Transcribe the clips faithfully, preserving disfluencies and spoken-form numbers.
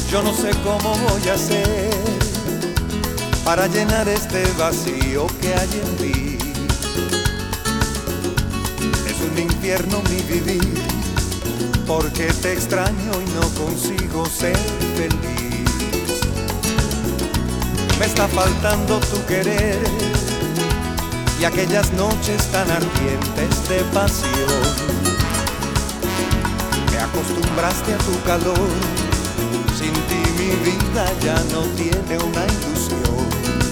Yo no sé cómo voy a hacer para llenar este vacío que hay en mí. Es un infierno mi vivir, porque te extraño y no consigo ser feliz. Me está faltando tu querer y aquellas noches tan ardientes de pasión. Me acostumbraste a tu calor, sin ti mi vida ya no tiene una ilusión.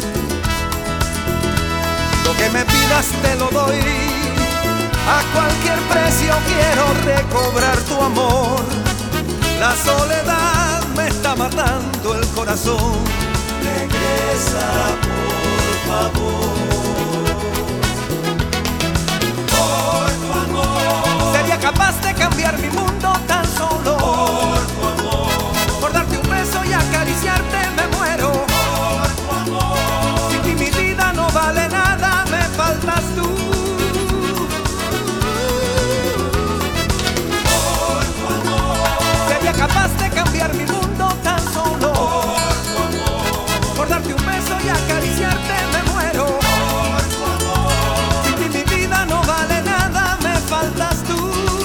Lo que me pidas te lo doy, a cualquier precio quiero recobrar tu amor. La soledad me está matando el corazón. Regresa por favor, por tu amor. Sería capaz de cambiar mi mundo tan solo por tu amor. Por darte un beso y acariciarte me muero por tu amor. Sin ti mi vida no vale nada, me faltas tú. Por tu amor. Sería capaz de cambiar mi mundo tan solo por tu amor. Por darte un beso y acariciarte me muero por tu amor. Sin ti mi vida no vale nada, me faltas tú.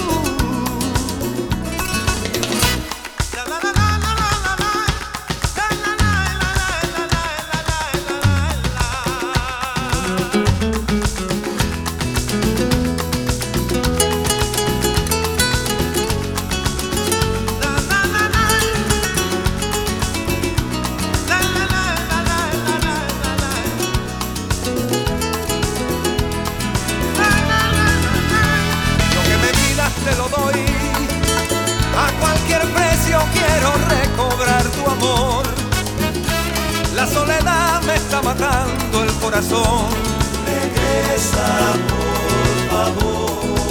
Te lo doy, a cualquier precio quiero recobrar tu amor. La soledad me está matando el corazón. Regresa por favor.